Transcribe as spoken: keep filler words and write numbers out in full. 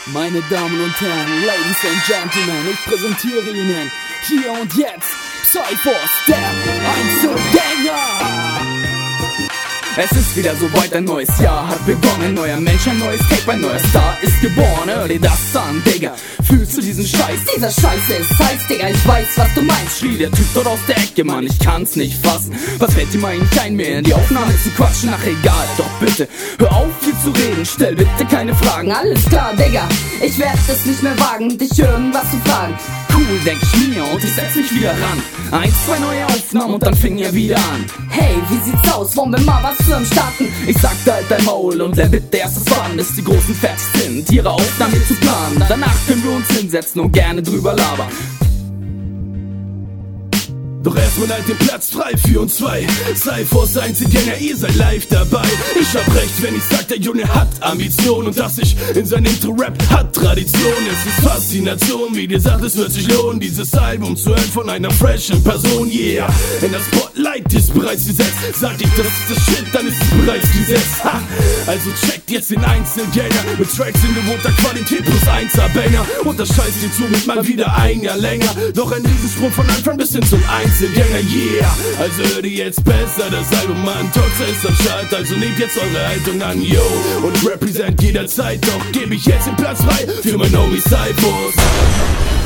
Meine Damen und Herren, Ladies and Gentlemen, ich präsentiere Ihnen hier und jetzt Cyphers, der Einzelgänger. Es ist wieder so weit, ein neues Jahr hat begonnen. Neuer Mensch, ein neues Tape, ein neuer Star ist geboren. Hör dir das an, Digga, fühlst du diesen Scheiß? Dieser Scheiße ist heiß, Digga, ich weiß, was du meinst. Schrie der Typ dort aus der Ecke, Mann, ich kann's nicht fassen. Was fällt ihm eigentlich ein, mir in die Aufnahme zu quatschen? Ach egal, doch bitte, hör auf hier zu reden, stell bitte keine Fragen. Alles klar, Digga, ich werd es nicht mehr wagen, dich irgendwas zu fragen. Cool, denk ich mir, und ich setz mich wieder ran. Eins, zwei neue Aufnahmen und dann fing er wieder an. Hey, wie sieht's aus, wollen wir mal was zusammen starten? Ich sagte halt dein Maul und lern bitte erst das Fahren, bis die Großen fertig sind, ihre Aufnahme zu planen. Danach können wir uns hinsetzen und gerne drüber labern. Doch erstmal halt den Platz frei für uns zwei. Cyphers Einzelgänger, ihr seid live dabei. Ich hab recht, wenn ich sag, der Junge hat Ambition. Und dass ich in seinem Intro-Rap hat Tradition. Es ist Faszination, wie dir sagt, es wird sich lohnen, dieses Album zu hören von einer freshen Person. Yeah, in das Spotlight ist bereits gesetzt. Sag ich, das ist das Shit, dann ist es bereits gesetzt. Ha! Also checkt jetzt den Einzelgänger mit Tracks in gewohnter Qualität plus Einser-Banger. Und das scheißt dir zu mit mal wieder ein Jahr länger. Doch ein Riesensprung von Anfang bis hin zum Einzelgänger, yeah. Also hört ihr jetzt besser das Album an. Toxa ist am Start, also nehmt jetzt eure Haltung an, yo. Und represent jederzeit, doch gebe ich jetzt den Platz frei für mein Homie Cyphers.